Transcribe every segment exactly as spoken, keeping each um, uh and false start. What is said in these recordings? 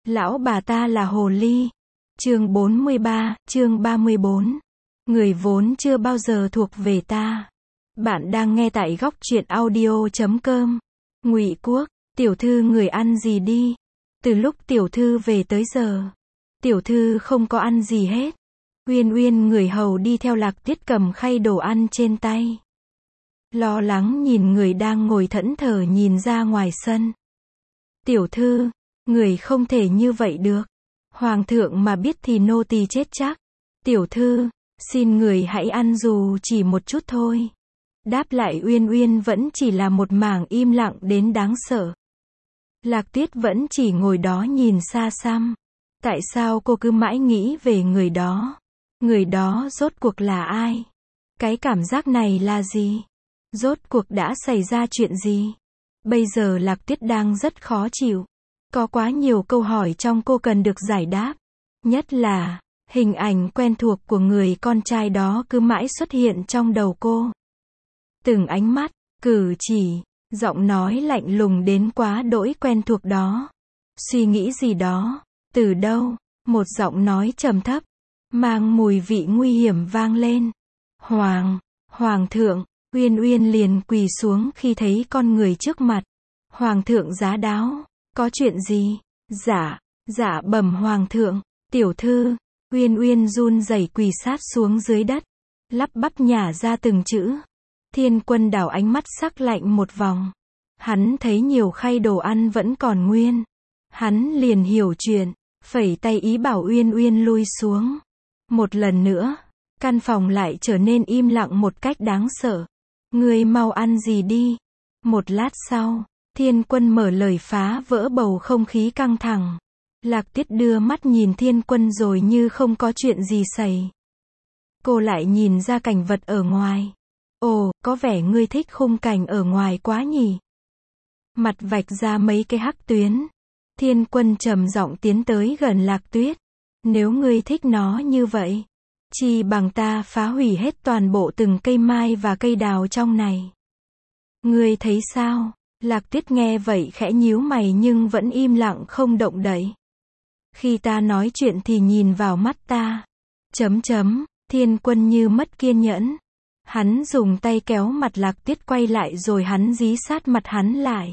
Lão bà ta là hồ ly. Chương bốn mươi ba, chương ba mươi bốn. Người vốn chưa bao giờ thuộc về ta. Bạn đang nghe tại góc truyện audio chấm com. Ngụy Quốc, tiểu thư người ăn gì đi? Từ lúc tiểu thư về tới giờ, tiểu thư không có ăn gì hết. Uyên Uyên người hầu đi theo Lạc Tiết cầm khay đồ ăn trên tay. Lo lắng nhìn người đang ngồi thẫn thờ nhìn ra ngoài sân. Tiểu thư, người không thể như vậy được. Hoàng thượng mà biết thì nô tỳ chết chắc. Tiểu thư, xin người hãy ăn dù chỉ một chút thôi. Đáp lại Uyên Uyên vẫn chỉ là một mảng im lặng đến đáng sợ. Lạc Tiết vẫn chỉ ngồi đó nhìn xa xăm. Tại sao cô cứ mãi nghĩ về người đó? Người đó rốt cuộc là ai? Cái cảm giác này là gì? Rốt cuộc đã xảy ra chuyện gì? Bây giờ Lạc Tiết đang rất khó chịu. Có quá nhiều câu hỏi trong cô cần được giải đáp. Nhất là, hình ảnh quen thuộc của người con trai đó cứ mãi xuất hiện trong đầu cô. Từng ánh mắt, cử chỉ, giọng nói lạnh lùng đến quá đỗi quen thuộc đó. Suy nghĩ gì đó? Từ đâu? Một giọng nói trầm thấp, mang mùi vị nguy hiểm vang lên. Hoàng, Hoàng thượng, Uyên Uyên liền quỳ xuống khi thấy con người trước mặt. Hoàng thượng giá đáo, có chuyện gì? Dạ, dạ bẩm Hoàng thượng, tiểu thư. Uyên Uyên run rẩy quỳ sát xuống dưới đất, lắp bắp nhả ra từng chữ. Thiên Quân đảo ánh mắt sắc lạnh một vòng. Hắn thấy nhiều khay đồ ăn vẫn còn nguyên. Hắn liền hiểu chuyện, phẩy tay ý bảo Uyên Uyên lui xuống. Một lần nữa, căn phòng lại trở nên im lặng một cách đáng sợ. Ngươi mau ăn gì đi. Một lát sau, Thiên Quân mở lời phá vỡ bầu không khí căng thẳng. Lạc Tiết đưa mắt nhìn Thiên Quân rồi như không có chuyện gì xảy. Cô lại nhìn ra cảnh vật ở ngoài. Ồ, có vẻ ngươi thích khung cảnh ở ngoài quá nhỉ. Mặt vạch ra mấy cái hắc tuyến. Thiên Quân trầm giọng tiến tới gần Lạc Tuyết. Nếu ngươi thích nó như vậy, chi bằng ta phá hủy hết toàn bộ từng cây mai và cây đào trong này. Ngươi thấy sao? Lạc Tuyết nghe vậy khẽ nhíu mày nhưng vẫn im lặng không động đậy. Khi ta nói chuyện thì nhìn vào mắt ta. Chấm chấm, Thiên Quân như mất kiên nhẫn. Hắn dùng tay kéo mặt Lạc Tuyết quay lại rồi hắn dí sát mặt hắn lại.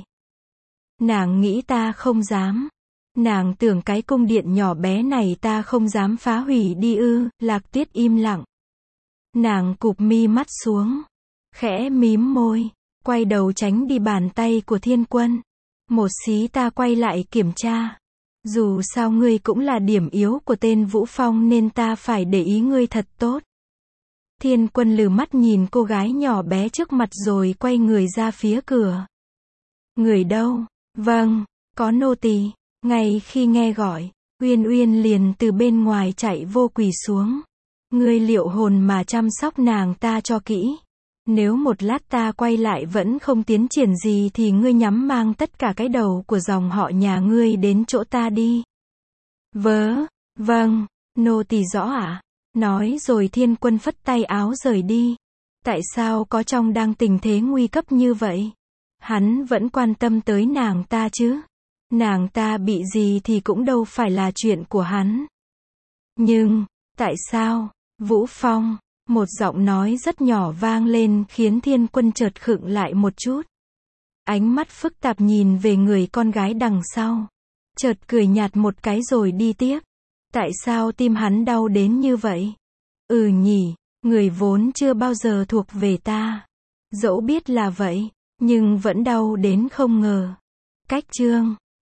Nàng nghĩ ta không dám. Nàng tưởng cái cung điện nhỏ bé này ta không dám phá hủy đi ư? Lạc Tuyết im lặng. Nàng cụp mi mắt xuống, khẽ mím môi, quay đầu tránh đi bàn tay của Thiên Quân. Một xí ta quay lại kiểm tra. Dù sao ngươi cũng là điểm yếu của tên Vũ Phong nên ta phải để ý ngươi thật tốt. Thiên Quân lừ mắt nhìn cô gái nhỏ bé trước mặt rồi quay người ra phía cửa. Người đâu? Vâng, có nô tỳ. Ngay khi nghe gọi, Uyên Uyên liền từ bên ngoài chạy vô quỳ xuống. Ngươi liệu hồn mà chăm sóc nàng ta cho kỹ. Nếu một lát ta quay lại vẫn không tiến triển gì thì ngươi nhắm mang tất cả cái đầu của dòng họ nhà ngươi đến chỗ ta đi. Vớ, vâng, nô tỳ rõ ạ. Nói rồi Thiên Quân phất tay áo rời đi. Tại sao có trong đang tình thế nguy cấp như vậy? Hắn vẫn quan tâm tới nàng ta chứ. Nàng ta bị gì thì cũng đâu phải là chuyện của hắn. Nhưng, tại sao? Vũ Phong, một giọng nói rất nhỏ vang lên khiến Thiên Quân chợt khựng lại một chút. Ánh mắt phức tạp nhìn về người con gái đằng sau. Chợt cười nhạt một cái rồi đi tiếp. Tại sao tim hắn đau đến như vậy? Ừ nhỉ, người vốn chưa bao giờ thuộc về ta. Dẫu biết là vậy, nhưng vẫn đau đến không ngờ. Cách chương